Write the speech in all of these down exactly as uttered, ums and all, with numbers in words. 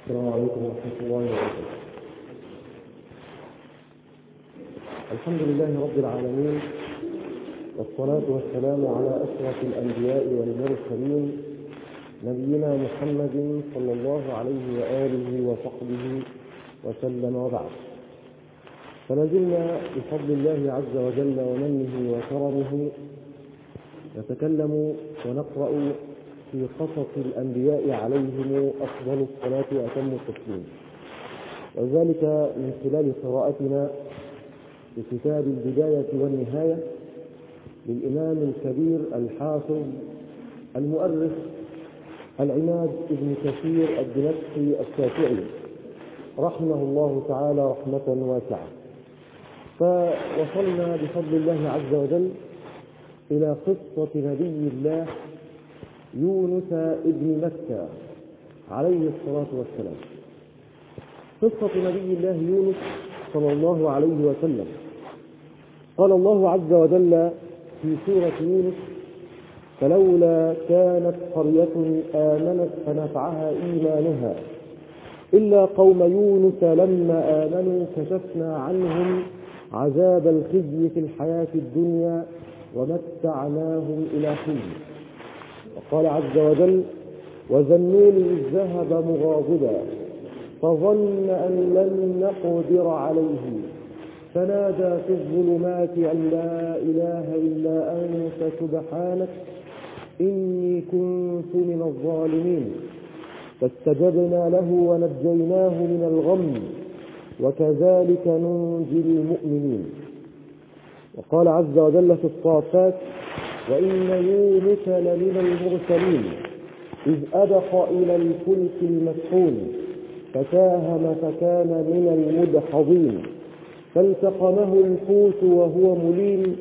السلام عليكم ورحمة الله وبركاته. الحمد لله رب العالمين، والصلاة والسلام على أشرف الأنبياء والمرسلين نبينا محمد صلى الله عليه وآله وصحبه وسلم، وبعد. فنزلنا بفضل الله عز وجل ومنه وكرمه نتكلم ونقرأ في قصص الأنبياء عليهم أفضل الصلاة وأتم التسليم، وذلك من خلال قراءتنا في كتاب البداية والنهاية للإمام الكبير الحافظ المؤرخ العماد ابن كثير الدمشقي الشافعي رحمه الله تعالى رحمة واسعة. فوصلنا بفضل الله عز وجل إلى قصة نبي الله يونس ابن متى عليه الصلاة والسلام. قصة نبي الله يونس صلى الله عليه وسلم. قال الله عز وجل في سورة يونس: فلولا كانت قرية آمنت فنفعها إيمانها إلا قوم يونس لما آمنوا كشفنا عنهم عذاب الخزي في الحياة الدنيا ومتعناهم إلى حين. وقال عز وجل: وذنون إذ ذهب مغاضبا فظن أن لن نقدر عليه فنادى في الظلمات أن لا إله إلا أنت سبحانك إني كنت من الظالمين فاستجبنا له ونجيناه من الغم وكذلك ننجي المؤمنين. وقال عز وجل في الصافات: وإن يونس لمن المرسلين إذ أبق إلى الفلك المشحون فساهم فكان من المدحضين فالتقمه الحوت وهو مليم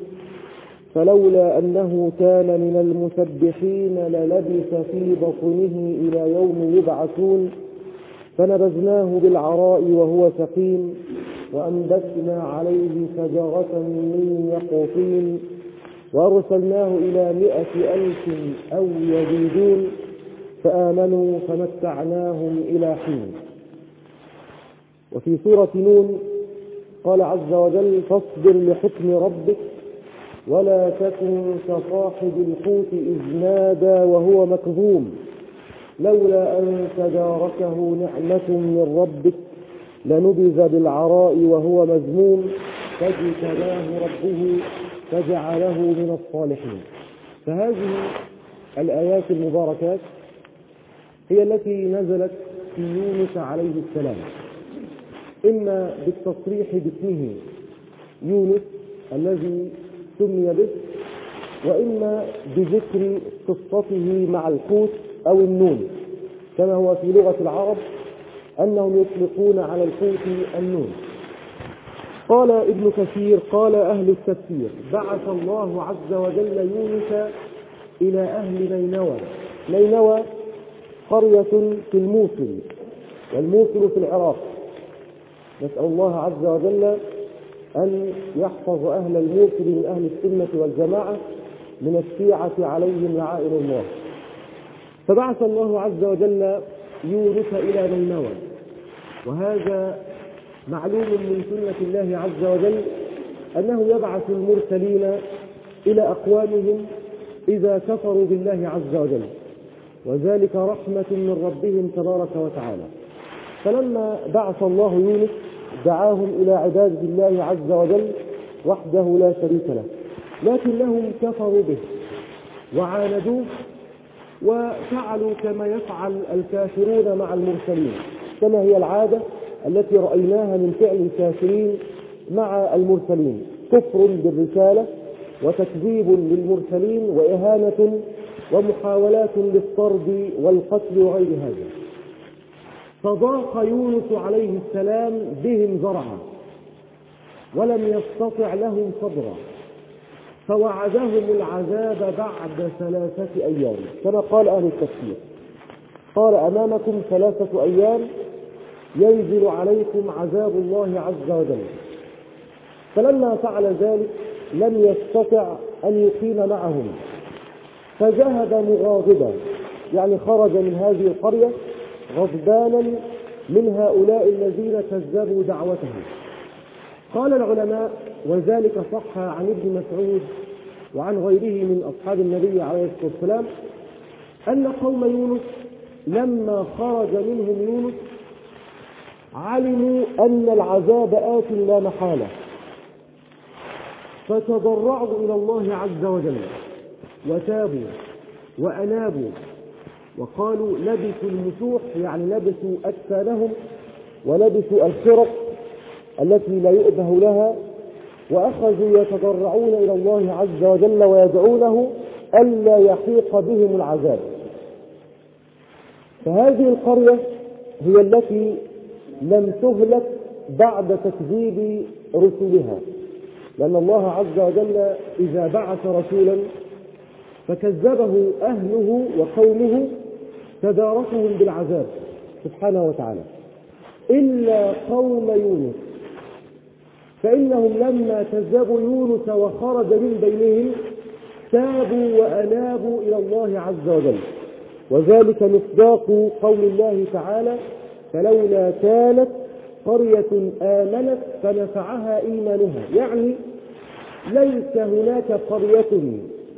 فلولا أنه كان من المسبحين للبث في بطنه إلى يوم يبعثون فنبذناه بالعراء وهو سقيم وأنبتنا عليه شجرة من يقطين وأرسلناه إلى مائة ألف أو يزيدون فآمنوا فمتعناهم إلى حين. وفي سورة نون قال عز وجل: فاصبر لحكم ربك ولا تكن كصاحب الحوت إذ نادى وهو مكظوم لولا أن تداركه نعمة من ربك لنبذ بالعراء وهو مذموم فاجتباه ربه فجعله من الصالحين. فهذه الآيات المباركات هي التي نزلت في يونس عليه السلام، إما بالتصريح باسمه يونس الذي سمي به، وإما بذكر قصته مع الحوت أو النون، كما هو في لغة العرب أنهم يطلقون على الحوت النون. قال ابن كثير: قال أهل التفسير: بعث الله عز وجل يونس إلى أهل نينوى. نينوى قرية في الموصل، والموصل في العراق. نسأل الله عز وجل أن يحفظ أهل الموصل من أهل السنة والجماعة من الشيعة عليهم لعائن الله. فبعث الله عز وجل يونس إلى نينوى، وهذا معلوم من سنة الله عز وجل أنه يبعث المرسلين إلى أقوامهم إذا كفروا بالله عز وجل، وذلك رحمة من ربهم تبارك وتعالى. فلما بعث الله يونس دعاهم إلى عبادة الله عز وجل وحده لا شريك له، لكنهم كفروا به وعاندوه وفعلوا كما يفعل الكافرون مع المرسلين، كما هي العادة التي رأيناها من فعل الكافرين مع المرسلين: كفر بالرسالة وتكذيب للمرسلين وإهانة ومحاولات للطرد والقتل وغير هذا. فضاق يونس عليه السلام بهم ذرعا ولم يستطع لهم صبرا، فوعدهم العذاب بعد ثلاثة أيام كما قال أهل التفسير. قال: أمامكم ثلاثة أيام ينزل عليكم عذاب الله عز وجل. فلما فعل ذلك لم يستطع أن يقيم معهم فذهب مغاضبا، يعني خرج من هذه القرية غضبانا من هؤلاء الذين كذبوا دعوته. قال العلماء: وذلك صح عن ابن مسعود وعن غيره من أصحاب النبي عليه الصلاة والسلام أن قوم يونس لما خرج منهم يونس علموا أن العذاب آت لا محالة، فتضرعوا إلى الله عز وجل وتابوا وأنابوا وقالوا: لبسوا المسوح، يعني لبسوا أكفانهم ولبسوا الخرق التي لا يؤبه لها، وأخذوا يتضرعون إلى الله عز وجل ويدعونه ألا يحيق بهم العذاب. فهذه القرية هي التي لم تهلك بعد تكذيب رسلها، لأن الله عز وجل إذا بعث رسولا فكذبه أهله وقومه تداركهم بالعذاب سبحانه وتعالى، إلا قوم يونس، فإنهم لما كذبوا يونس وخرج من بينهم تابوا وأنابوا إلى الله عز وجل، وذلك مصداق قول الله تعالى: فلولا كانت قرية آمنت فنفعها إيمانها، يعني ليس هناك قرية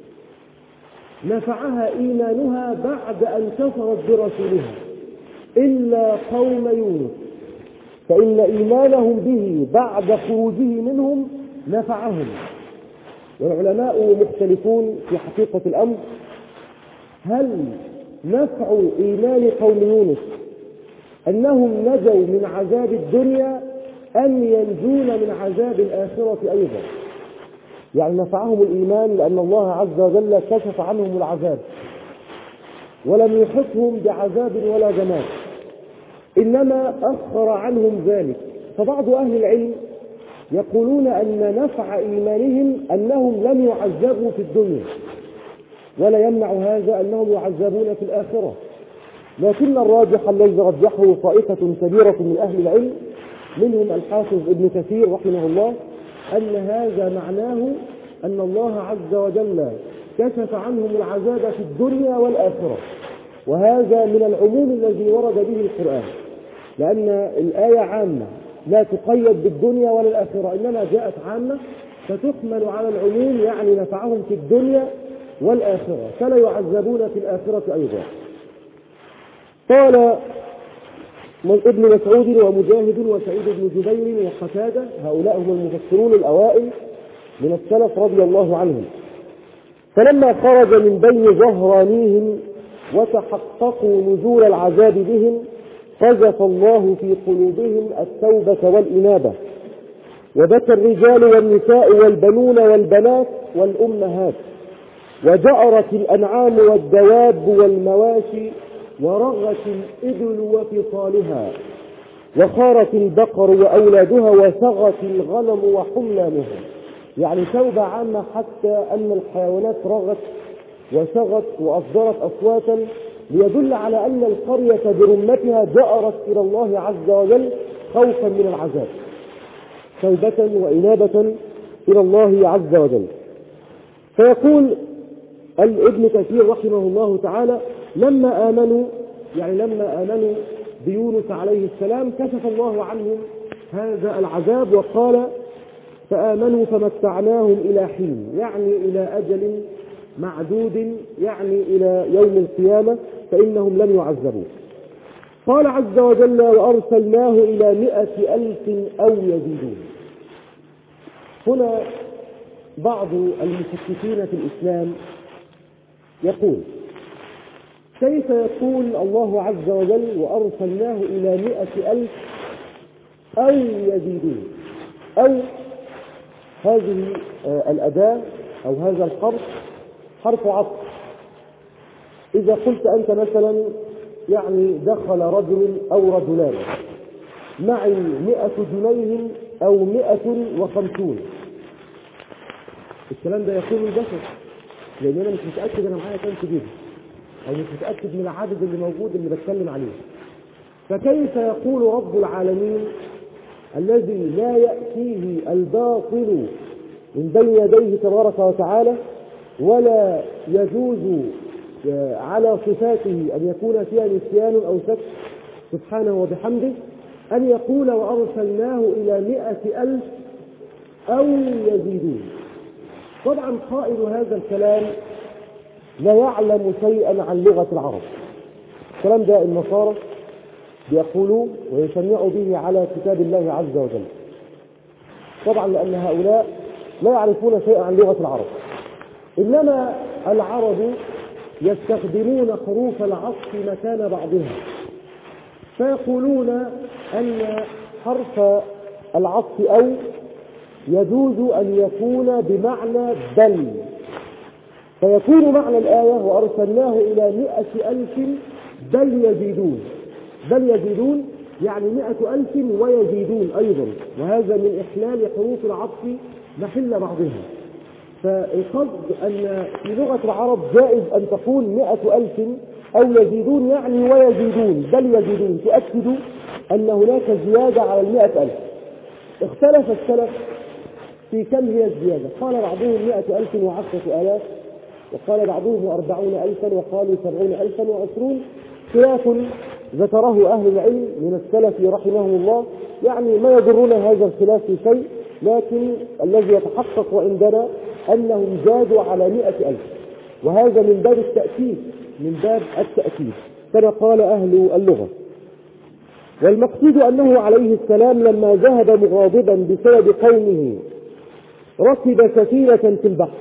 نفعها إيمانها بعد أن كفرت برسولها إلا قوم يونس، فإن إيمانهم به بعد خروجه منهم نفعهم. والعلماء مختلفون في حقيقة الأمر، هل نفع إيمان قوم يونس أنهم نجوا من عذاب الدنيا أم ينجون من عذاب الآخرة أيضا؟ يعني نفعهم الإيمان لأن الله عز وجل كشف عنهم العذاب ولم يحطهم بعذاب ولا جمال، إنما أخر عنهم ذلك. فبعض أهل العلم يقولون أن نفع إيمانهم أنهم لم يعذبوا في الدنيا، ولا يمنع هذا أنهم يعذبون في الآخرة، لكن الراجح الذي رجحه طائفة كبيرة من أهل العلم منهم الحافظ ابن كثير رحمه الله أن هذا معناه أن الله عز وجل كشف عنهم العذاب في الدنيا والآخرة، وهذا من العموم الذي ورد به القرآن، لأن الآية عامة لا تقيد بالدنيا ولا الآخرة، إنما جاءت عامة فتحمل على العموم، يعني نفعهم في الدنيا والآخرة فلا يعذبون في الآخرة أيضا. قال ابن مسعود ومجاهد وسعيد بن جبير وقتادة، هؤلاء هم المفسرون الأوائل من السلف رضي الله عنهم، فلما خرج من بين ظهرانيهم وتحققوا نزول العذاب بهم قذف الله في قلوبهم التوبة والإنابة، وبكى الرجال والنساء والبنون والبنات والأمهات، وجأرت الأنعام والدواب والمواشي، ورغت الإبل وفصالها، وخارت البقر وأولادها، وسغت الغنم وحملانها. يعني توبة عامة حتى أن الحيوانات رغت وسغت وأصدرت أصواتا، ليدل على أن القرية برمتها جأرت إلى الله عز وجل خوفا من العذاب، توبة وإنابة إلى الله عز وجل. فيقول ابن كثير رحمه الله تعالى: لما آمنوا، يعني لما آمنوا بيونس عليه السلام كشف الله عنهم هذا العذاب، وقال: فآمنوا فمتعناهم إلى حين، يعني إلى أجل معدود، يعني إلى يوم القيامة، فإنهم لم يعذبوا. قال عز وجل: وأرسلناه إلى مئة ألف أو يزيدون. هنا بعض المفكرين في الإسلام يقول: كيف يقول الله عز وجل وأرسلناه إلى مئة ألف أو يزيدون؟ أو هذه الأداة أو هذا الحرف حرف عطف. إذا قلت أنت مثلا يعني دخل رجل أو رجلان معي مئة جنيه أو مئة وخمسون، الكلام ده يقول البشر، لأن أنا مش متأكد أنا معايا كم كبير، أو مش متأكد من العدد اللي موجود اللي بتكلم عليه. فكيف يقول رب العالمين الذي لا يأتيه الباطل من بين يديه تبارك وتعالى ولا يجوز على صفاته أن يكون فيها نسيان أو شك، سبحانه وبحمده أن يقول وأرسلناه إلى مئة ألف أو يزيدون. طبعا قائل هذا الكلام لا يعلم شيئا عن لغة العرب. الكلام ده النصارى بيقولوا ويشنعوا به على كتاب الله عز وجل، طبعا لأن هؤلاء لا يعرفون شيئا عن لغة العرب، إنما العرب يستخدمون حروف العطف مكان بعضها، فيقولون أن حرف العطف أو يجوز أن يكون بمعنى بل، فيكون معنى الآية وأرسلناه إلى مئة ألف بل يزيدون. بل يزيدون يعني مئة ألف ويزيدون أيضا، وهذا من إحلال حروف العطف محل بعضها. فالقصد أن في لغة العرب جائز أن تقول مئة ألف أو يزيدون يعني ويزيدون بل يزيدون، تؤكد أن هناك زيادة على المئة ألف. اختلف السلف في كم هي الزيادة، قال بعضهم مئة ألف وعشرة آلاف، وقال بعضهم أربعون ألفا، وقالوا سبعون ألفا وعشرون. خلاف ذكره أهل العلم من السلف رحمهم الله، يعني ما يضرنا هذا الخلاف في شيء، لكن الذي يتحقق عندنا أنهم زادوا على مئة ألف، وهذا من باب التأكيد من باب التأكيد كما قال أهل اللغة. والمقصود أنه عليه السلام لما ذهب مغاضبا بسبب قومه ركب سفينة في البحر،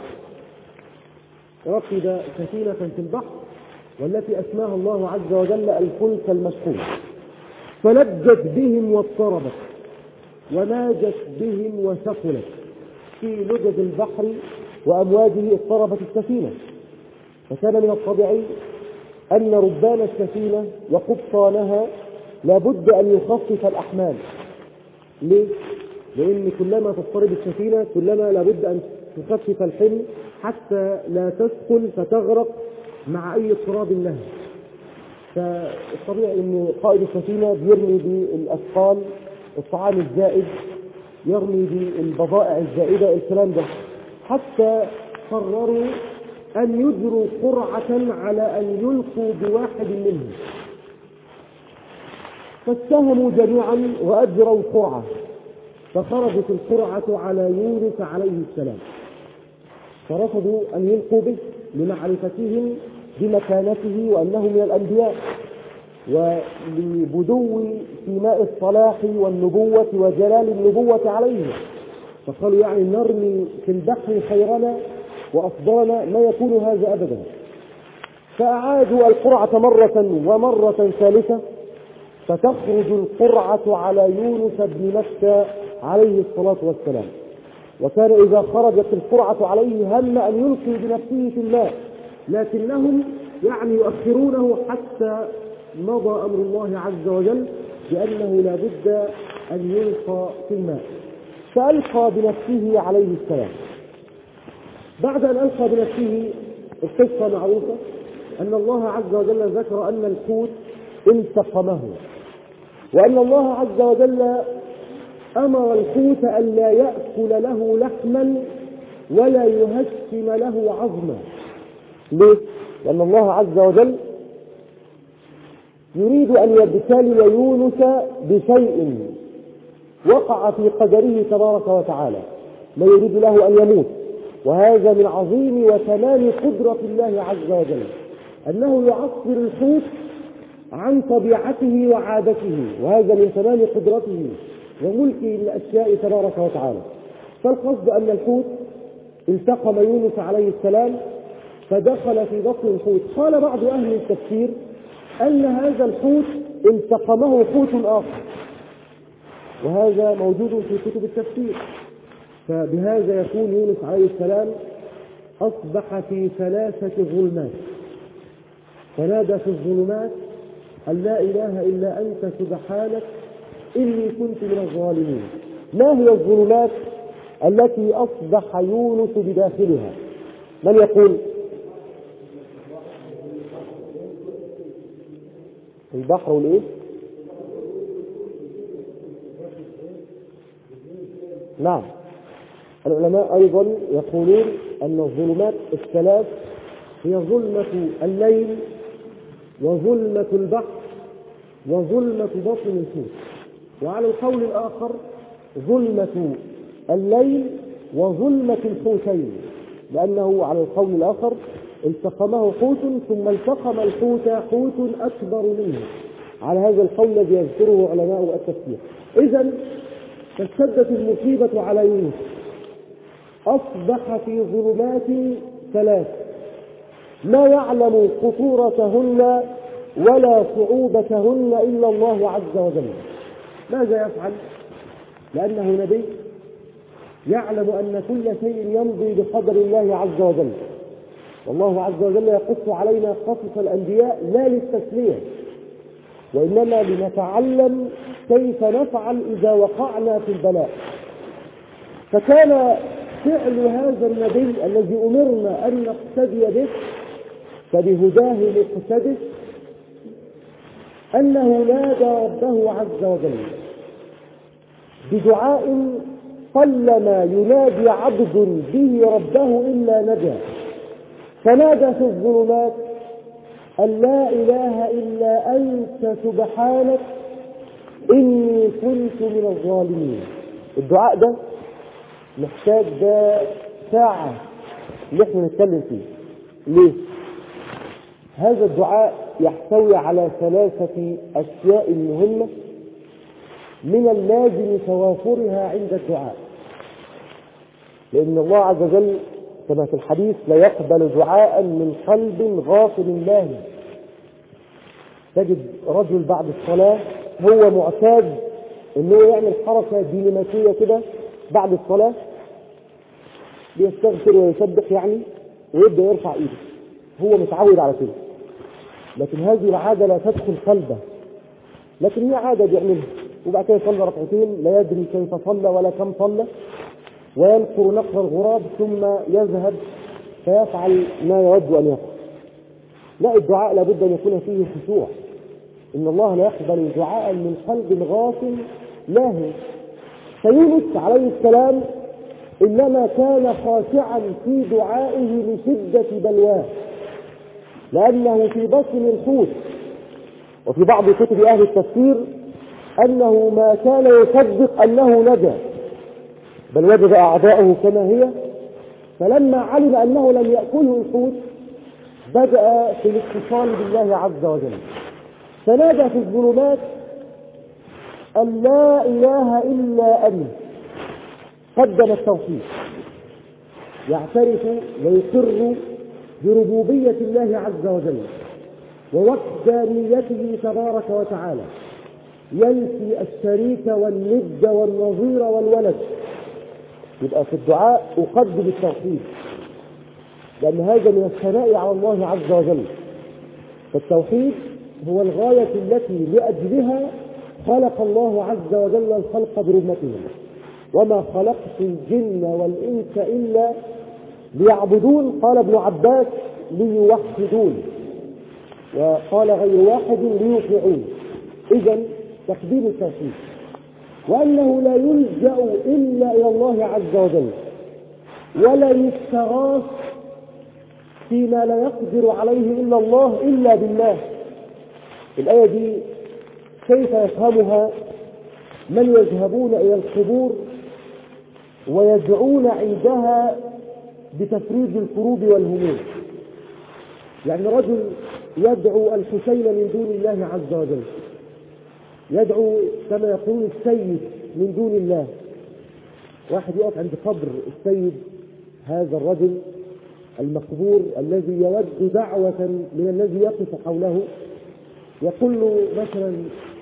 ركب سفينة في البحر والتي أسماها الله عز وجل الفلك المشحون، فلجت بهم واضطربت وناجت بهم وثقلت في لجج البحر وأمواجه، اضطربت السفينة. فكان من الطبيعي أن ربان السفينة وقبطانها لابد أن يخفف الأحمال. ليه؟ لأن كلما تضطرب السفينة كلما لابد أن تخفف الحمل حتى لا تثقل فتغرق مع أي اضطراب لها. فالطبيعي أن قائد السفينة بيرمي بالأثقال، الطعام الزائد، يرمي بالبضائع الزائدة، الكلام ده، حتى قرروا أن يجروا قرعة على أن يلقوا بواحد منهم، فاتهموا جميعا وأجروا قرعة، فخرجت القرعة على يونس عليه السلام، فرفضوا أن يلقوا به لمعرفتهم بمكانته وأنه من الأنبياء ولبدو سيماء الصلاح والنبوة وجلال النبوة عليه، فقالوا يعني نرمي في البحر خيرنا وأفضلنا، ما يكون هذا أبدا. فأعادوا القرعة مرة ومرة ثالثة، فتخرج القرعة على يونس بن متى عليه الصلاة والسلام، وكان إذا خرجت القرعة عليه هم أن يلقي بنفسه في الماء، لكنهم يعني يؤخرونه حتى مضى أمر الله عز وجل بأنه لا بد أن يلقى في الماء، فألقى بنفسه عليه السلام. بعد أن ألقى بنفسه القصة معروفة أن الله عز وجل ذكر أن الحوت التقمه، وأن الله عز وجل أمر الحوت أن لا يأكل له لحما ولا يهشم له عظما. ليه؟ لأن الله عز وجل يريد أن يبتلي يونس بشيء وقع في قدره تبارك وتعالى، لا يريد له أن يموت، وهذا من عظيم وتمام قدرة الله عز وجل أنه يعصر الحوت عن طبيعته وعادته، وهذا من تمام قدرته وملكه للأشياء تبارك وتعالى. فالقصد أن الحوت التقم يونس عليه السلام فدخل في بطن الحوت. قال بعض أهل التفسير أن هذا الحوت التقمه حوت آخر، وهذا موجود في كتب التفسير. فبهذا يكون يونس عليه السلام أصبح في ثلاثة ظلمات، فنادى في الظلمات أن لا إله إلا أنت سبحانك إني كنت من الظالمين. ما هي الظلمات التي أصبح يونس بداخلها؟ من يقول؟ البحر والإيه؟ نعم، العلماء أيضا يقولون أن الظلمات الثلاث هي ظلمة الليل وظلمة البحر وظلمة بطن الحوت. وعلى القول الآخر ظلمة الليل وظلمة الحوتين، لأنه على القول الآخر التقمه حوت ثم التقم الحوت حوت أكبر منه، على هذا القول الذي يذكره علماء التفسير. إذن فاشتدت المصيبة على يونس، أصبح في ظلمات ثلاث لا يعلم خطورتهن ولا صعوبتهن إلا الله عز وجل. ماذا يفعل؟ لأنه نبي يعلم أن كل شيء يمضي بقدر الله عز وجل، والله عز وجل يقص علينا قصص الأنبياء لا للتسلية، وإنما لنتعلم كيف نفعل إذا وقعنا في البلاء. فكان فعل هذا النبي الذي أمرنا أن نقتدي به فبهداه مقتدس أنه نادى ربه عز وجل بدعاء قلما ينادي عبد به ربه إلا نجا، فنادى في الظلمات أن لا إله إلا أنت سبحانك إني كنت من الظالمين. الدعاء ده محتاج ده ساعة نحن نتكلم فيه. ليه؟ هذا الدعاء يحتوي على ثلاثة أشياء مهمة من اللازم توافرها عند الدعاء، لأن الله عز وجل كما في الحديث لا يقبل دعاء من قلب غافل لاهٍ. تجد رجل بعد الصلاة هو معتاد انه يعمل حركة ديناميكية كده بعد الصلاة، بيستغفر ويسبح يعني ويبدأ يرفع ايده، هو متعود على كده، لكن هذه العادة لا تدخل قلبه، لكن هي عادة بيعملها، وبعد كده يصلي ركعتين لا يدري كيف صلى ولا كم صلى، وينقر نقر الغراب ثم يذهب فيفعل ما يود أن يفعل. لا، الدعاء لابد أن يكون فيه خشوع، إن الله لا يقبل دعاء من قلب غافل لاهٍ. فيونس عليه السلام إنما كان خاشعا في دعائه لشدة بلواه، لأنه في بطن الحوت. وفي بعض كتب أهل التفسير أنه ما كان يصدق أنه نجا، بل وجد أعضاءه كما هي، فلما علم أنه لم يأكله الحوت بدأ في الاتصال بالله عز وجل، فنادى في الظلمات أن لا إله إلا أنت. قدم التوحيد، يعترف ويقر بربوبية الله عز وجل ووحدانيته تبارك وتعالى، ينفي الشريك والند والنظير والولد. يبقى في الدعاء أقدم التوحيد، لأن هذا من الثناء على الله عز وجل. فالتوحيد هو الغاية التي لأجلها خلق الله عز وجل الخلق برحمته، وما خلقت الجن والإنس إلا ليعبدون. قال ابن عباس ليوحدون، وقال غير واحد ليطيعون. إذن تقديم التوحيد، وأنه لا يلجأ إلا إلى الله عز وجل، ولا يستغاث فيما لا يقدر عليه إلا الله إلا بالله. الآية دي كيف يفهمها من يذهبون إلى القبور ويدعون عندها بتفريج الكروب والهموم؟ يعني رجل يدعو الحسين من دون الله عز وجل، يدعو كما يقول السيد من دون الله. واحد يقف عند قبر السيد، هذا الرجل المقبور الذي يود دعوة من الذي يقف حوله، يقول له مثلا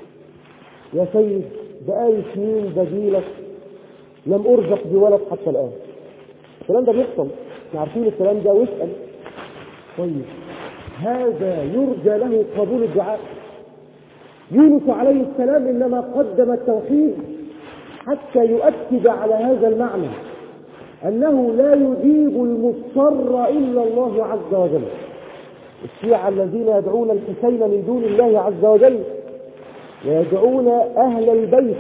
يا سيد بقالي سنين بديلك لم أرزق بولد حتى الآن. الكلام ده بيحصل، احنا عارفين الكلام ده، واسأل. طيب هذا يرجى له قبول الدعاء؟ يونس عليه السلام إنما قدم التوحيد حتى يؤكد على هذا المعنى، أنه لا يجيب المضطر إلا الله عز وجل. الشيعة الذين يدعون الحسين من دون الله عز وجل ويدعون أهل البيت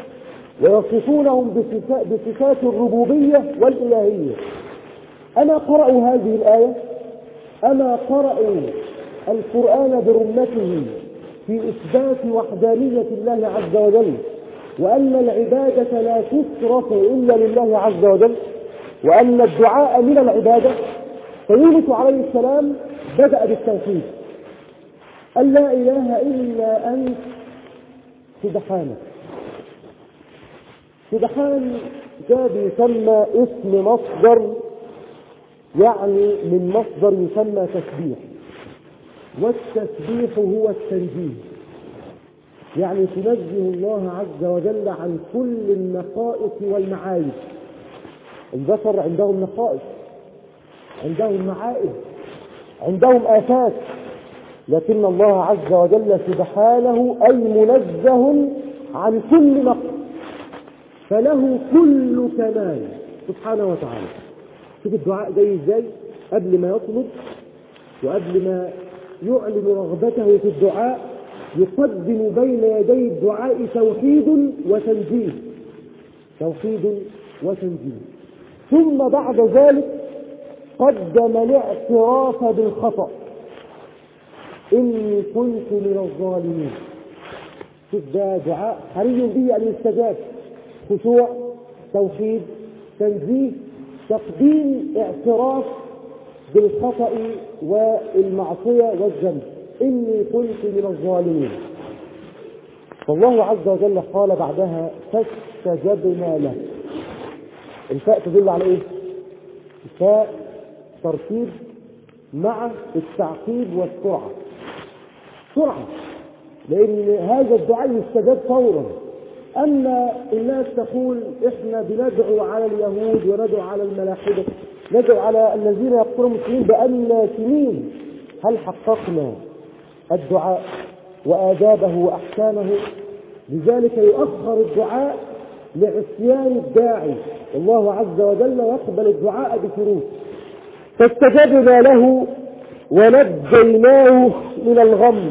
ويصفونهم بصفات الربوبية والإلهية، أما قرأوا هذه الآية؟ أما قرأوا القرآن برمته في إثبات وحدانية الله عز وجل، وأن العبادة لا تصرف إلا لله عز وجل، وأن الدعاء من العبادة. فيونس عليه السلام بدأ بالتوحيد، أن لا إله إلا أنت سبحانك. سبحان ده بيسمى اسم مصدر، يعني من مصدر يسمى تسبيح، والتسبيح هو التنزيه، يعني تنزه الله عز وجل عن كل النقائص والمعايب. البشر عندهم نقائص، عندهم معائب، عندهم آفات، لكن الله عز وجل سبحانه أي منزه عن كل نقص، فله كل كمال سبحانه وتعالى. شوف الدعاء جاي ازاي، قبل ما يطلب وقبل ما يعلن رغبته في الدعاء يقدم بين يدي الدعاء توحيد وتنزيه، توحيد وتنزيه، ثم بعد ذلك قدم الاعتراف بالخطأ، إني كنت من الظالمين. شوف ده دعاء حري به أن يستجاب، خشوع، توحيد، تنزيه، تقديم اعتراف بالخطأ والمعصية والذنب، إني كنت من الظالمين. فالله عز وجل قال بعدها فاستجبنا له. الفاء تدل على ايه؟ الفاء ترتيب مع التعقيب والسرعة، سرعة، لأن هذا الدعاء يستجاب فورا. أما الناس تقول إحنا بندعو على اليهود وندعو على الملاحدة، ندعو على الذين يقتلون المسلمين بأننا سنين، هل حققنا الدعاء وآدابه وأحكامه؟ لذلك يؤخر الدعاء لعصيان الداعي، الله عز وجل يقبل الدعاء بشروط. فاستجبنا له ونجيناه من الغم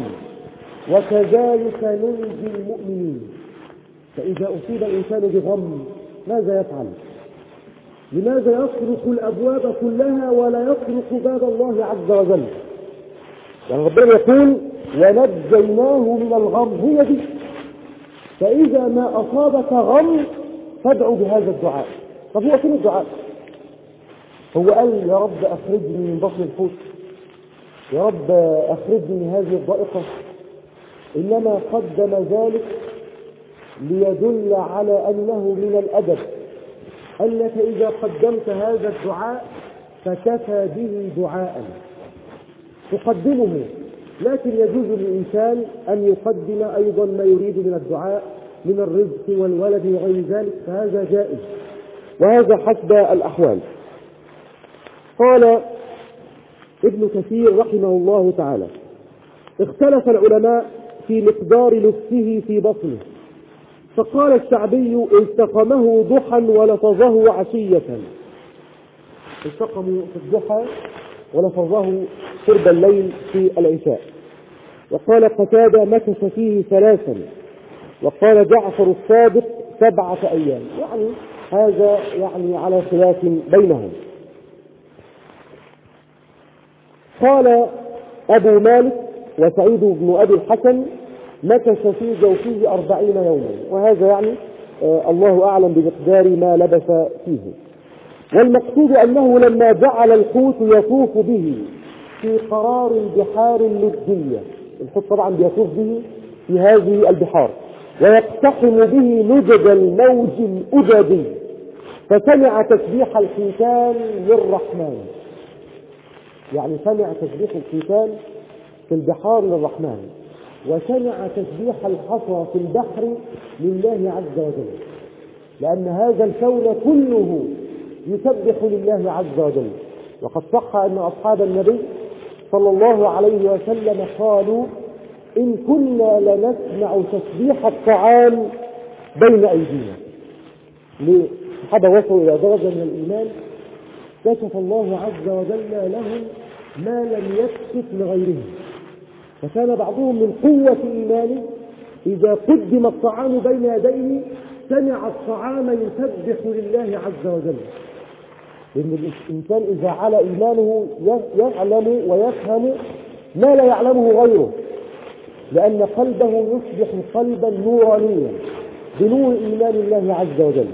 وكذلك ننجي المؤمنين. فإذا أصيب الإنسان بغم ماذا يفعل؟ لماذا يطرق الأبواب كلها ولا يطرق باب الله عز وجل؟ يعني ربنا يقول ونجيناه من الغم، هي دي. فإذا ما أصابك غم فادعو بهذا الدعاء. طب هو فين الدعاء؟ هو قال يا رب أخرجني من بطن الحوت، يا رب أخرجني من هذه الضائقة، إنما قدم ذلك ليدل على أنه من الأدب أنك إذا قدمت هذا الدعاء فكفى به دعاء تقدمه، لكن يجوز للإنسان أن يقدم أيضا ما يريد من الدعاء من الرزق والولد وغير ذلك، فهذا جائز، وهذا حسب الأحوال. قال ابن كثير رحمه الله تعالى اختلف العلماء في مقدار لبسه في بطنه، فقال الشعبي التقمه ضحى ولفظه عشية، التقموا في الضحى ولفظه قرب الليل في العشاء. وقال قتادة مكث فيه ثلاثا، وقال جعفر الصادق سبعة أيام، يعني هذا يعني على خلاف بينهم. قال أبو مالك وسعيد بن أبي الحسن مكث في جوفه أربعين يوما، وهذا يعني آه الله أعلم بمقدار ما لبث فيه. والمقصود أنه لما جعل الحوت يطوف به في قرار البحار اللجية، الحوت طبعا بيطوف به في هذه البحار ويقتحم به لجج الموج الأجدي، فسمع تسبيح الحيتان للرحمن، يعني سمع تسبيح الحيتان في البحار للرحمن، وسمع تسبيح الحصى في البحر لله عز وجل، لأن هذا الكون كله يسبح لله عز وجل. وقد صح أن أصحاب النبي صلى الله عليه وسلم قالوا إن كنا لنسمع تسبيح الطعام بين أيدينا. لصحابة وصلوا إلى درجة من الإيمان كشف الله عز وجل لهم ما لم يكشف لغيرهم، فكان بعضهم من قوة إيمانه إذا قدم الطعام بين يديه سمع الطعام يسبح لله عز وجل، لأن الإنسان إذا على إيمانه يعلم ويفهم ما لا يعلمه غيره، لأن قلبه يصبح قلبا نورانيا بنور إيمان الله عز وجل.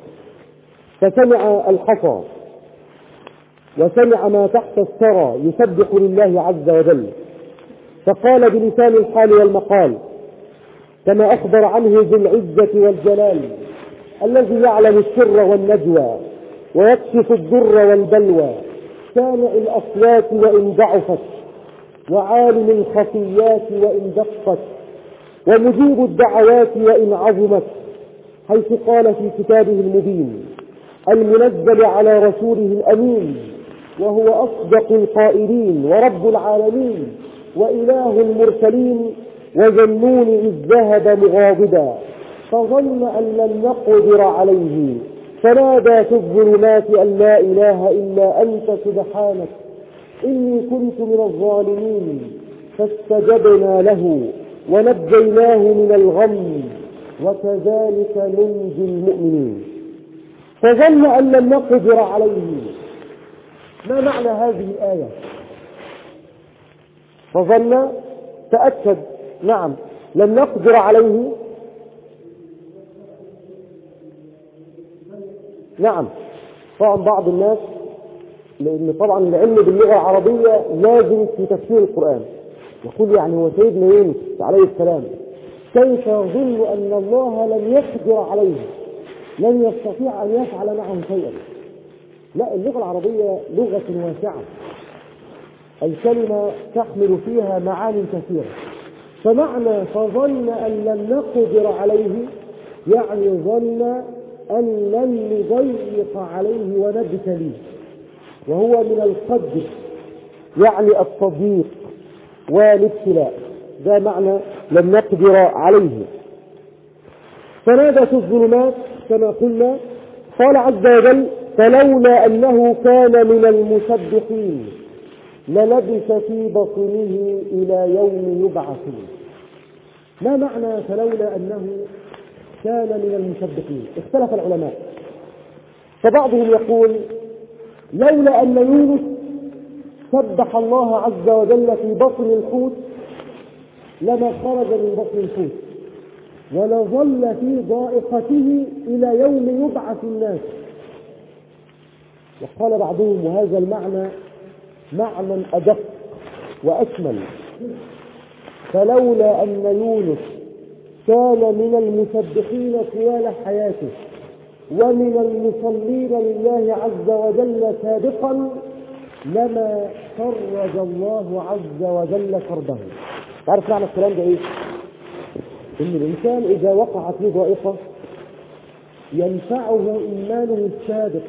فسمع الحصى وسمع ما تحت الثرى يسبح لله عز وجل، فقال بلسان الحال والمقال كما أخبر عنه ذو العزة والجلال الذي يعلم السر والنجوى ويكشف الضر والبلوى، سامع الأصوات وإن ضعفت وعالم الخفيات وإن دقت ومجيب الدعوات وإن عظمت، حيث قال في كتابه المبين المنزل على رسوله الأمين وهو أصدق القائلين ورب العالمين وإله المرسلين وذنون إذ ذهب مغاضبا فظن أن لن نقدر عليه فنادى في الظلمات أن لا إله إلا أنت سبحانك إني كنت من الظالمين، فاستجبنا له ونجيناه من الغم وكذلك ننجي المؤمنين. فظن أن لن نقدر عليه. ما معنى هذه الآية؟ فظن تأكد، نعم، لن نقدر عليه، نعم. طبعا بعض الناس، لأن طبعا العلم باللغة العربية لازم في تفسير القرآن، يقول يعني هو سيدنا يونس عليه السلام كيف يظن أن الله لن يقدر عليه، لن يستطيع أن يفعل معه شيئا؟ لا، اللغة العربية لغة واسعة، الكلمة تحمل فيها معاني كثيرة. فمعنى فظن أن لن نقدر عليه يعني ظن أن لن نضيق عليه ونبتليه، وهو من القدر يعني التضييق والابتلاء، ده معنى لن نقدر عليه. فنادى في الظلمات كما قلنا، قال عز وجل فلولا أنه كان من المسبحين للبث في بطنه إلى يوم يبعثون. ما معنى فلولا أنه كان من المسبحين؟ اختلف العلماء، فبعضهم يقول لولا أن يونس سبح الله عز وجل في بطن الحوت لما خرج من بطن الحوت ولظل في ضائقته إلى يوم يبعث الناس. وقال بعضهم وهذا المعنى معنى أدق وأكمل، فلولا أن يونس كان من المسبحين طوال حياته ومن المصلين لله عز وجل سابقا لما فرج الله عز وجل كربه. تعرف معنى الكلام ده ايه؟ ان الانسان اذا وقعت له ضائقه ينفعه ايمانه السابق،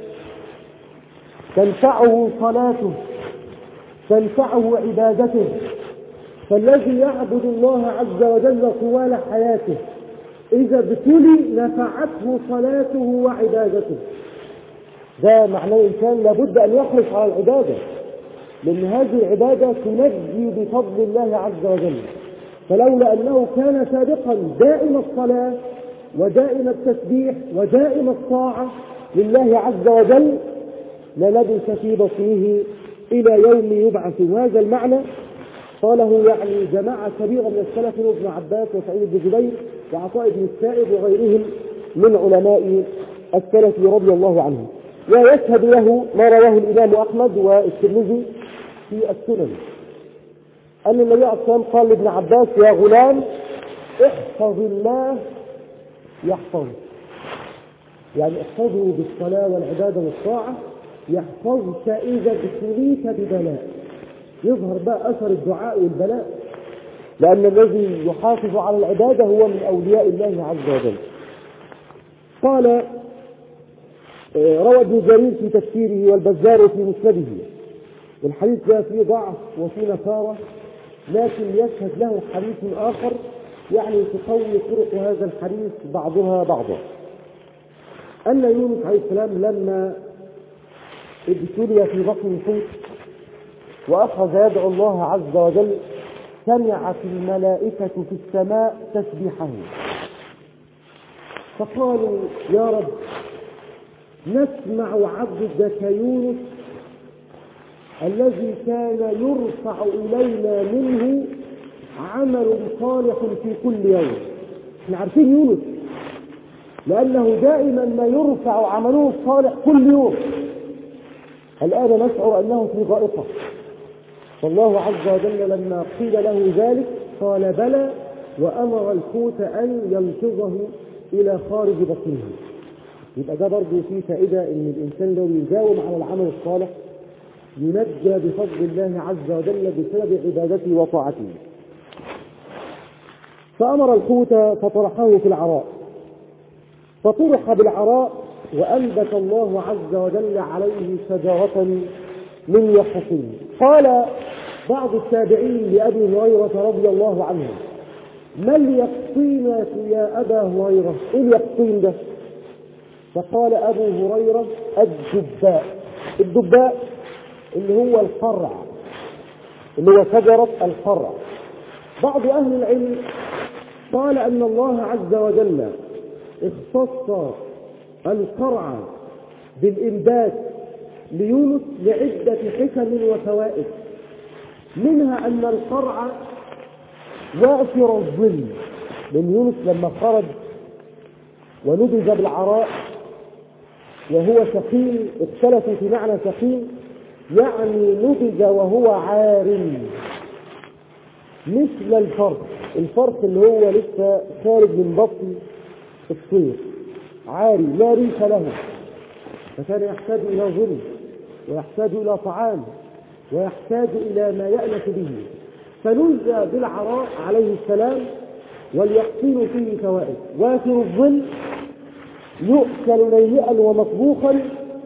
تنفعه صلاته، تنفعه عبادته. فالذي يعبد الله عز وجل طوال حياته إذا ابتلي نفعته صلاته وعبادته. ده معناه الإنسان لابد أن يحرص على العبادة، لأن هذه العبادة تنجي بفضل الله عز وجل. فلولا أنه كان سابقا دائم الصلاة ودائم التسبيح ودائم الطاعة لله عز وجل للبث في بطنه إلى يوم يبعث. وهذا المعنى قاله يعني جماعة كبيرة من السلف ابن عباس وسعيد بن جبير وعطاء بن السائب وغيرهم من علماء السلف رضي الله عنهم. ويشهد له ما رواه الإمام أحمد والترمذي في السنن أن النبي عليه الصلاة والسلام قال لابن عباس يا غلام احفظ الله يحفظك، يعني احفظه بالصلاة والعبادة والطاعة يحفظك إذا ابتليت ببلاء. يظهر بقى أثر الدعاء والبلاء، لأن الذي يحافظ على العبادة هو من أولياء الله عز وجل. قال روى ابن جرير في تفسيره والبزار في مسنده، والحديث ده فيه ضعف وفيه نكارة، لكن يشهد له حديث آخر يعني تقوي طرق هذا الحديث بعضها بعضا. أن يونس عليه السلام لما ابتلي في بطن الحوت وأخذ يدعو الله عز وجل سمعت الملائكة في السماء تسبيحه، فقالوا يا رب نسمع عبدك يونس الذي كان يرفع إلينا منه عمل صالح في كل يوم. احنا عارفين يونس لأنه دائما ما يرفع عمله الصالح كل يوم. الآن نشعر أنه في غائطة، فالله عز وجل لما قيل له ذلك قال بلى، وأمر الحوت أن يلفظه إلى خارج بطنه. يبقى ده برضه فيه فائدة إن الإنسان لو يداوم على العمل الصالح ينجى بفضل الله عز وجل بسبب عبادته وطاعته. فأمر الحوت فطرحه في العراء، فطرح بالعراء وأنبت الله عز وجل عليه شجرة من يقطين. قال بعض التابعين لأبي هريرة رضي الله عنه: ما اليقطين يا أبا هريرة؟ إيه اليقطين ده؟ فقال أبو هريرة: الدباء. الدباء اللي هو القرع، اللي هو شجرة القرع. بعض أهل العلم قال أن الله عز وجل اختص القرع بالإنبات ليونس لعدة حكم وفوائد، منها أن القرع وافر الظل، لأن يونس لما خرج ونبذ بالعراء وهو سقيم، اختلفوا في معنى سقيم، يعني نبذ وهو عار، مثل الفرق الفرق اللي هو لسه خارج من بطن الطير، عاري لا ريح له، فكان يحتاج إلى ظل ويحتاج إلى طعام ويحتاج إلى ما يأنس به، فنزل بالعراء عليه السلام. واليقطين فيه فوائد: وافر الظل، يؤكل نيئا ومطبوخا،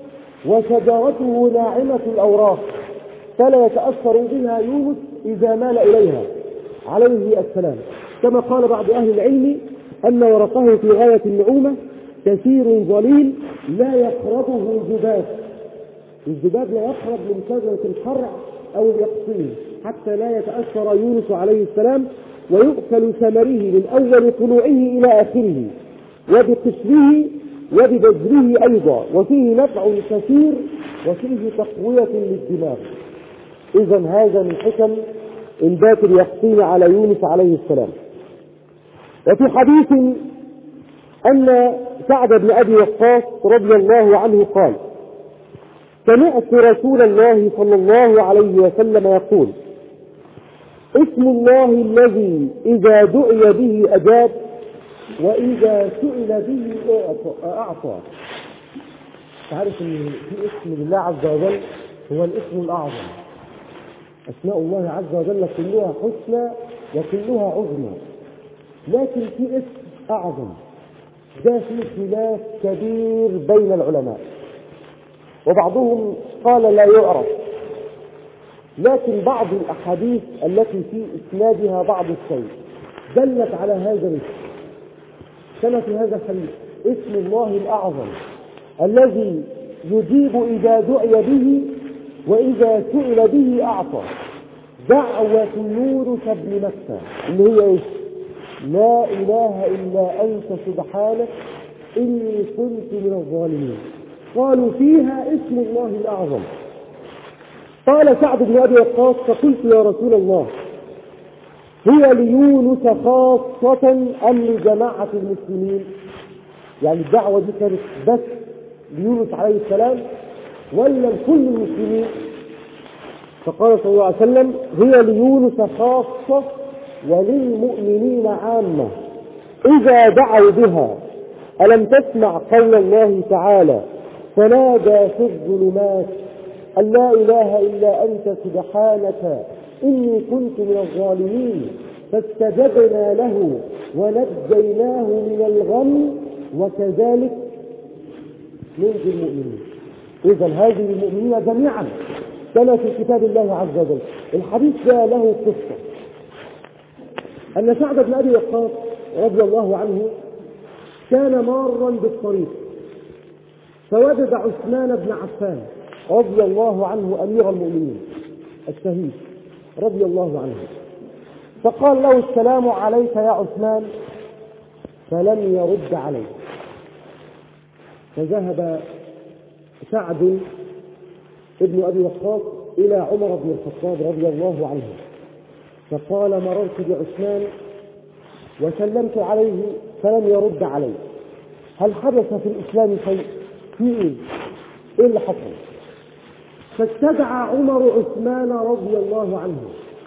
وشجرته ناعمة الأوراق فلا يتأثر بها يونس إذا مال إليها عليه السلام، كما قال بعض أهل العلم أن ورقه في غاية النعومة كثير ظليل لا يقربه الذباب. الذباب لا يقرب من شجرة القرع أو اليقطين حتى لا يتأثر يونس عليه السلام، ويؤكل ثمره من أول طلوعه إلى آخره، وبقشره وببذره أيضا، وفيه نفع كثير وفيه تقوية للدماغ. إذا هذا من حكم إنبات اليقطين على يونس عليه السلام. وفي حديث أن سعد بن أبي وقاص رضي الله عنه قال: سمعت رسول الله صلى الله عليه وسلم يقول: اسم الله الذي إذا دعي به أجاب، وإذا سئل به أعطى. تعرف أن في اسم لله عز وجل هو الاسم الأعظم. أسماء الله عز وجل كلها حسنى وكلها عظمى، لكن في اسم أعظم ده في خلاف كبير بين العلماء، وبعضهم قال لا يعرف، لكن بعض الأحاديث التي في إسنادها بعض الشيء دلت على هذا الاسم، كما في هذا الحديث: اسم الله الأعظم الذي يجيب إذا دعي به وإذا سئل به أعطى. دعوة يونس بن متى اللي هي إيش؟ لا إله إلا أنت سبحانك إني كنت من الظالمين. قالوا فيها اسم الله الأعظم. قال سعد بن أبي وقاص: فقلت يا رسول الله، هي ليونس خاصة أم لجماعة المسلمين؟ يعني الدعوة دي كانت بس ليونس عليه السلام ولا لكل المسلمين؟ فقال صلى الله عليه وسلم: هي ليونس خاصة وللمؤمنين عامة إذا دعوا بها. ألم تسمع قول الله تعالى: فنادى في الظلمات أن لا إله إلا أنت سبحانك إني كنت من الظالمين، فاستجبنا له ونجيناه من الغم وكذلك ننجي المؤمنين. إذا هذه المؤمنين جميعا كما في كتاب الله عز وجل. الحديث ده له قصة، أن سعد بن أبي وقاص رضي الله عنه كان مارا بالطريق فوجد عثمان بن عفان رضي الله عنه أمير المؤمنين الشهيد رضي الله عنه، فقال له: السلام عليك يا عثمان، فلم يرد عليه. فذهب سعد ابن أبي وقاص إلى عمر بن الخطاب رضي الله عنه فقال مررت بعثمان وسلمت عليه فلم يرد علي. هل حدث في الإسلام شيء؟ في إيه؟ إيه اللي حصل؟ فاستدعى عمر عثمان رضي الله عنه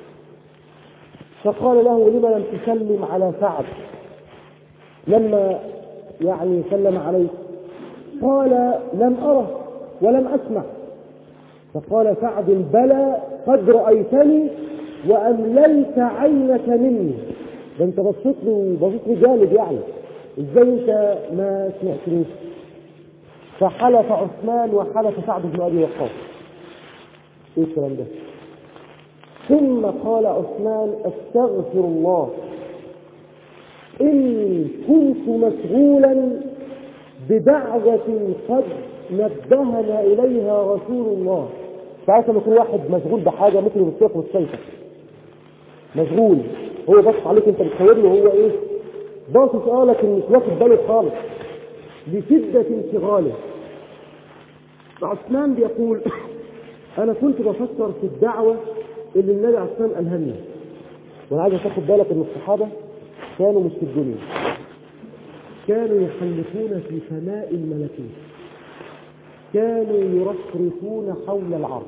فقال له لما لم تسلم على سعد لما يعني سلم عليه؟ قال لم أره ولم أسمع. فقال سعد بلى قد رأيتني وأمللت عينك مني. ده انت بصيت لي بصيت لي جامد يعني، ازاي انت ما سمعتنيش؟ فحلف عثمان وحلف سعد بن ابي وقاص. ايه الكلام ده؟ ثم قال عثمان استغفر الله إني كنت مشغولا بدعوة قد نبهنا إليها رسول الله. تعرف لما يكون واحد مشغول بحاجة ممكن يبصيك والسيطة مشغول، هو بص عليك انت بتخير له هو ايه؟ باصص اه لكن مش واخد باله خالص لشدة انشغاله. عثمان بيقول انا كنت بفكر في الدعوة اللي النبي عليه الصلاة والسلام ألهمني. وانا عايز تاخد بالك ان الصحابة كانوا مش في الدنيا، كانوا يحلقون في سماء الملكوت، كانوا يرفرفون حول العرش،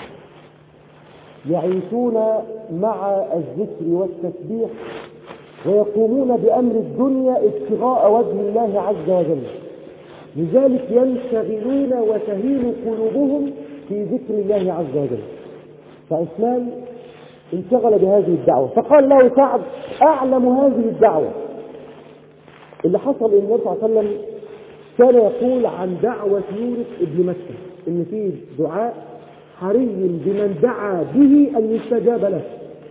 يعيشون مع الذكر والتسبيح ويقومون بأمر الدنيا ابتغاء وجه الله عز وجل. لذلك ينشغلون وتهين قلوبهم في ذكر الله عز وجل. فعثمان انشغل بهذه الدعوة فقال له سعد أعلم هذه الدعوة. اللي حصل ان النبي صلى الله عليه وسلم كان يقول عن دعوة يونس ابن متى ان فيه دعاء حري بمن دعا به ان يستجاب له.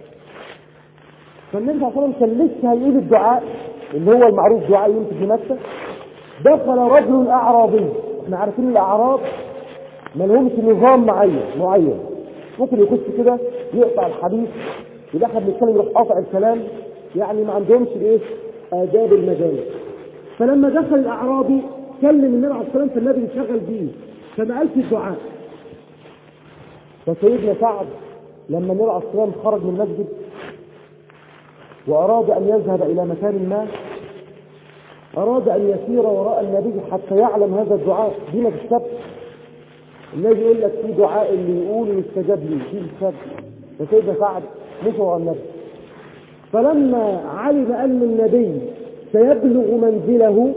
فالنبي صلى الله عليه وسلم كان لسه هيقول الدعاء اللي هو المعروف دعاء يونس ابن متى. دخل رجل اعرابي، احنا عارفين الاعراب ما لهمش نظام معين معين ممكن يخش كده يقطع الحديث، يبقى احنا بنتكلم يروح قاطع الكلام، يعني ما عندهمش ايه آداب المجالس. فلما دخل الأعرابي كلم النبي عليه الصلاة والسلام فالنبي انشغل بيه فما قالش الدعاء. فسيدنا سعد لما النبي عليه الصلاة والسلام خرج من المسجد وأراد أن يذهب إلى مكان ما، أراد أن يسير وراء النبي حتى يعلم هذا الدعاء. دي ما تكتبش، النبي يقول لك في دعاء اللي يقول يستجاب لي في السبب. فسيدنا سعد مشى وراء النبي، فلما علم أن النبي سيبلغ منزله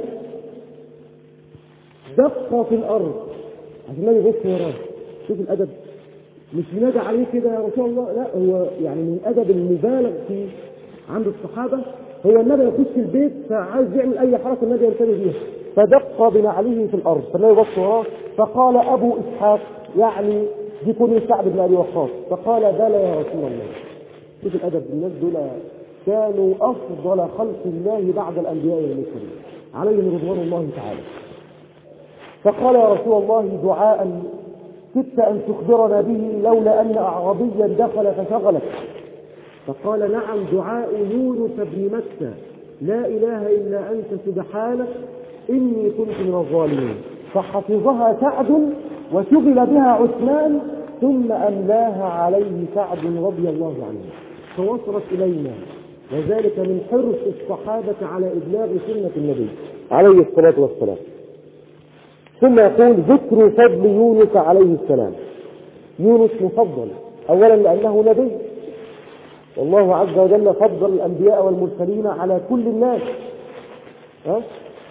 دق في الأرض عشان النبي يبص وراه. شوف الأدب، مش ينادى عليه كده يا رسول الله، لا، هو يعني من الأدب المبالغ في عند الصحابة. هو النبي يخش البيت فعايز يعمل أي حركة النبي ينتبه بيها، فدق بنعله في الأرض فالنبي يبص وراه فقال أبو إسحاق، يعني دي كوني سعد بن أبي وقاص، فقال بلى يا رسول الله. شوف الأدب، الناس دول كانوا أفضل خلق الله بعد الأنبياء والمرسلين عليهم رضوان الله تعالى. فقال يا رسول الله دعاء كدت أن تخبرنا به لولا أن أعرابيا دخل فشغلك. فقال نعم، دعاء يونس بن متى لا إله إلا أنت سبحانك إني كنت من الظالمين. فحفظها سعد وشغل بها عثمان ثم أملاها عليه سعد رضي الله عنه فوصلت إلينا، وذلك من حرص الصحابة على إبلاغ سنة النبي عليه الصلاة والسلام. ثم يقول ذكر فضل يونس عليه السلام. يونس مفضل أولا لأنه نبي، والله عز وجل فضل الأنبياء والمرسلين على كل الناس. ها؟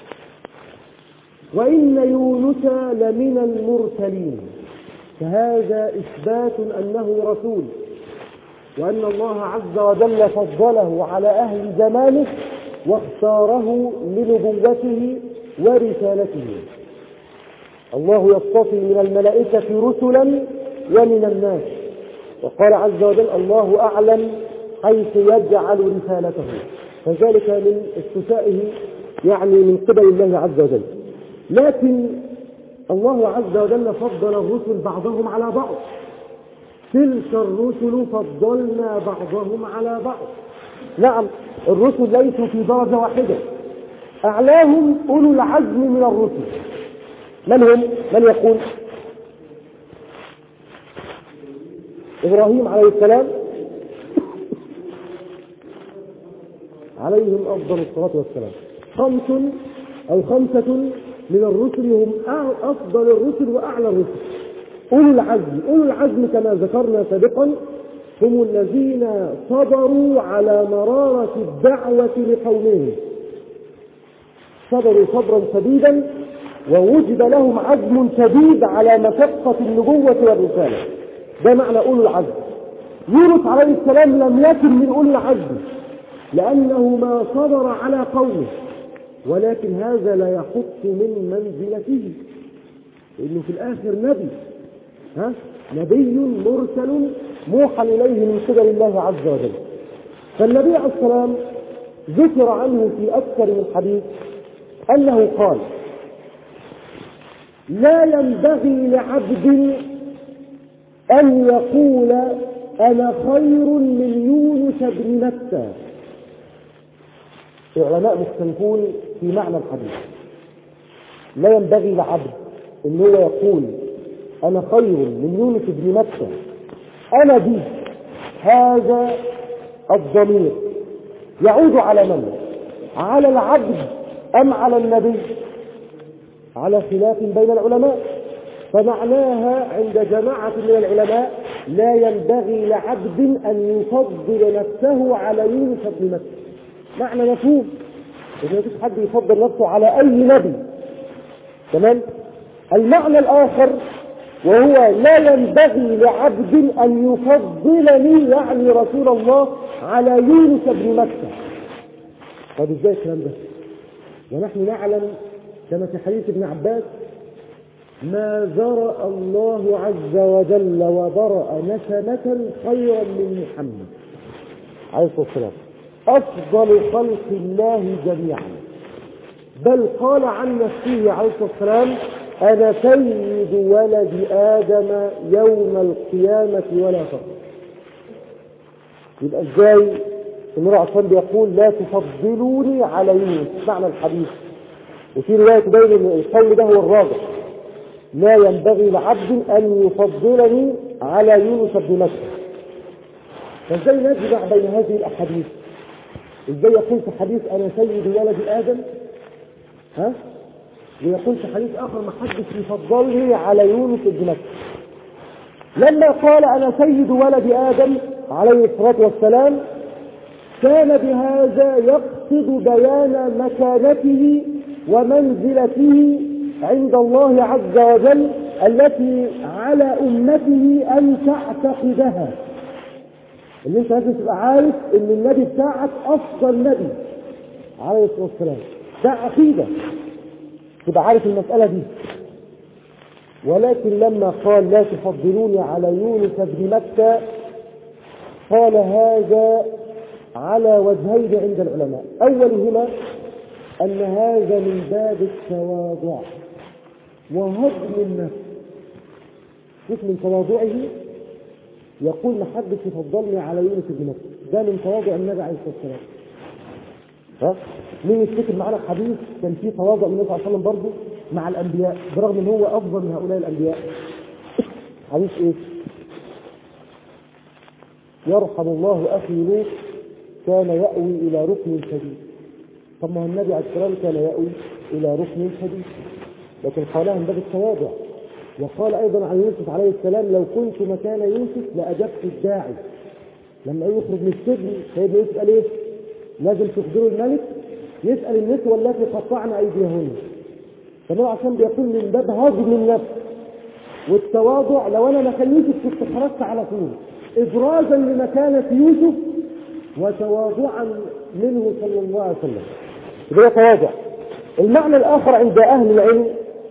وإن يونس لمن المرسلين، فهذا إثبات أنه رسول، وأن الله عز وجل فضله على أهل زمانه واختاره لنبوته ورسالته. الله يصطفي من الملائكة رسلا ومن الناس، وقال عز وجل الله أعلم حيث يجعل رسالته، فذلك من اصطفائه يعني من قبل الله عز وجل. لكن الله عز وجل فضل الرسل بعضهم على بعض، تلك الرسل فضلنا بعضهم على بعض. نعم، الرسل ليسوا في درجة واحدة، أعلاهم أولو العزم من الرسل. من هم؟ من يقول؟ إبراهيم عليه السلام عليهم أفضل الصلاة والسلام. خمس أو خمسة من الرسل هم أفضل الرسل وأعلى الرسل، أولو العزم. أولو العزم كما ذكرنا سابقا هم الذين صبروا على مرارة الدعوة لقومهم، صبروا صبرا شديدا ووجد لهم عزم شديد على مشقة النبوة والرسالة. ده معنى أولو العزم. يونس عليه السلام لم يكن من أولو العزم لأنه ما صبر على قومه، ولكن هذا لا يحط من منزلته، لأنه في الآخر نبي، ها؟ نبي مرسل موحى إليه من قبل الله عز وجل. فالنبي عليه السلام ذكر عنه في أكثر من حديث أنه قال: لا ينبغي لعبد أن يقول أنا خير من يونس بن متى. العلماء مختلفون في معنى الحديث. لا ينبغي لعبد أن هو يقول أنا خير من يونس بن متى. أنا دي هذا الضمير يعود على من؟ على العبد أم على النبي؟ على خلاف بين العلماء. فمعناها عند جماعة من العلماء لا ينبغي لعبد أن يفضل نفسه على يونس بن متى. معنى مفهوم، إذا ما فيش حد يفضل نفسه على أي نبي. تمام؟ المعنى الآخر وهو لا ينبغي لعبد أن يفضلني يعني رسول الله على يونس بن متى. طب ازاي الكلام ده؟ ونحن نعلم كما في حديث ابن عباس: ما ذرأ الله عز وجل وبرأ نسمة خيرا من محمد عليه الصلاة والسلام، أفضل خلق الله جميعا. بل قال عن نفسه عليه الصلاة والسلام: أنا سيد ولد آدم يوم القيامة ولا فخر. يبقى ازاي النبي عليه الصلاة والسلام بيقول لا تفضلوني على يونس؟ معنى الحديث. وفي رواية تبين ان القول ده هو الراجح، لا ينبغي لعبد أن يفضلني على يونس بن متى. فازاي نجمع بين هذه الأحاديث؟ ازاي يقول في حديث أنا سيد ولد آدم، ها؟ ويقول في حديث آخر ما حدش يفضلني على يونس بن متى؟ لما قال أنا سيد ولد آدم عليه الصلاة والسلام كان بهذا يقصد بيان مكانته ومنزلته عند الله عز وجل التي على أمته أن تعتقدها. اللي انت لازم تبقى عارف ان النبي بتاعك أفضل نبي عليه الصلاة والسلام، ده عقيدة، تبقى عارف المسألة دي. ولكن لما قال لا تفضلوني على يونس بن متى قال هذا على وجهين عند العلماء. أولهما أن هذا من باب التواضع وهضم النفس، مش من تواضعه يقول ما حدش يفضلني على يونس بن متى، ده من تواضع النبي عليه الصلاة والسلام. ها؟ مين يفتكر معنا حديث كان فيه تواضع من النبي صلى الله عليه وسلم برضه مع الأنبياء برغم ان هو أفضل من هؤلاء الأنبياء؟ حديث ايه؟ يرحم الله أخي لوط كان يأوي إلى ركن شديد. طب ما النبي عليه السلام كان يأوي إلى ركن شديد، لكن قالها من باب التواضع. وقال أيضا عن يوسف عليه السلام لو كنت مكان يوسف لأجبت الداعي. لما يخرج من السجن سيدنا يوسف قال إيه؟ لازم تخبروا الملك يسأل النسوة التي قطعن أيديهن. فالنبي عشان بيقول من باب هضم النفس والتواضع. لو أنا مكان يوسف كنت خرجت على طول إبرازا لمكانة يوسف وتواضعا منه صلى الله عليه وسلم. ده تواضع. المعنى الآخر عند أهل العلم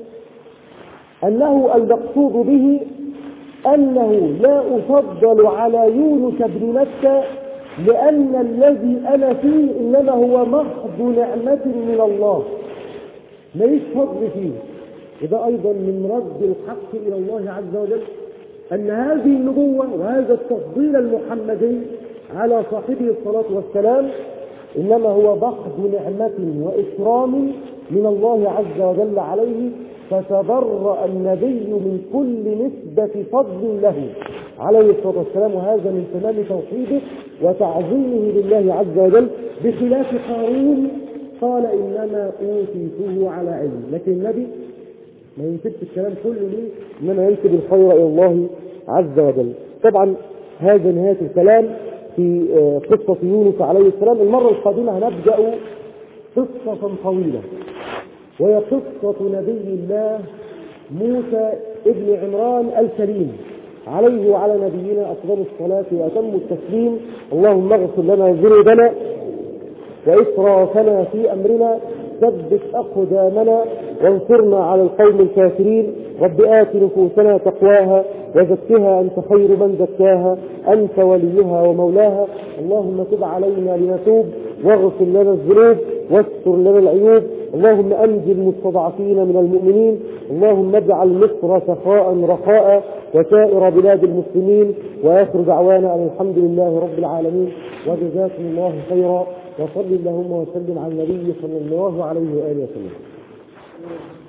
أنه المقصود به أنه لا أفضل على يونس بن متى لأن الذي أنا فيه إنما هو محض نعمة من الله، ليس فضل فيه. وده أيضا من رد الحق إلى الله عز وجل أن هذه النبوة وهذا التفضيل المحمدي على صاحبه الصلاة والسلام إنما هو محض نعمة وإكرام من الله عز وجل عليه، فتبرأ النبي من كل نسبة فضل له عليه الصلاة والسلام، وهذا من تمام توحيده وتعظيمه لله عز وجل، بخلاف قارون قال إنما أوتيته على علم. لكن النبي ما ينسبش الكلام كله ليه؟ إنما ينسب الخير إلى الله عز وجل. طبعا هذا نهاية الكلام في قصة يونس عليه السلام. المرة القادمة هنبدأ قصة طويلة، وهي قصة نبي الله موسى ابن عمران الكريم عليه وعلى نبينا أفضل الصلاة وأتم التسليم. اللهم اغفر لنا ذنوبنا وإسرافنا في أمرنا، ثبت أقدامنا وانصرنا على القوم الكافرين. رب آت نفوسنا تقواها وزكها أنت خير من زكاها، أنت وليها ومولاها. اللهم تب علينا لنتوب، واغفر لنا الذنوب واستر لنا العيوب. اللهم أنجي المستضعفين من المؤمنين. اللهم اجعل مصر سخاء رخاء وسائر بلاد المسلمين. وآخر دعوانا أن الحمد لله رب العالمين، وجزاكم الله خيرا، وصل اللهم وسلم على النبي صلى الله عليه وآله وسلم.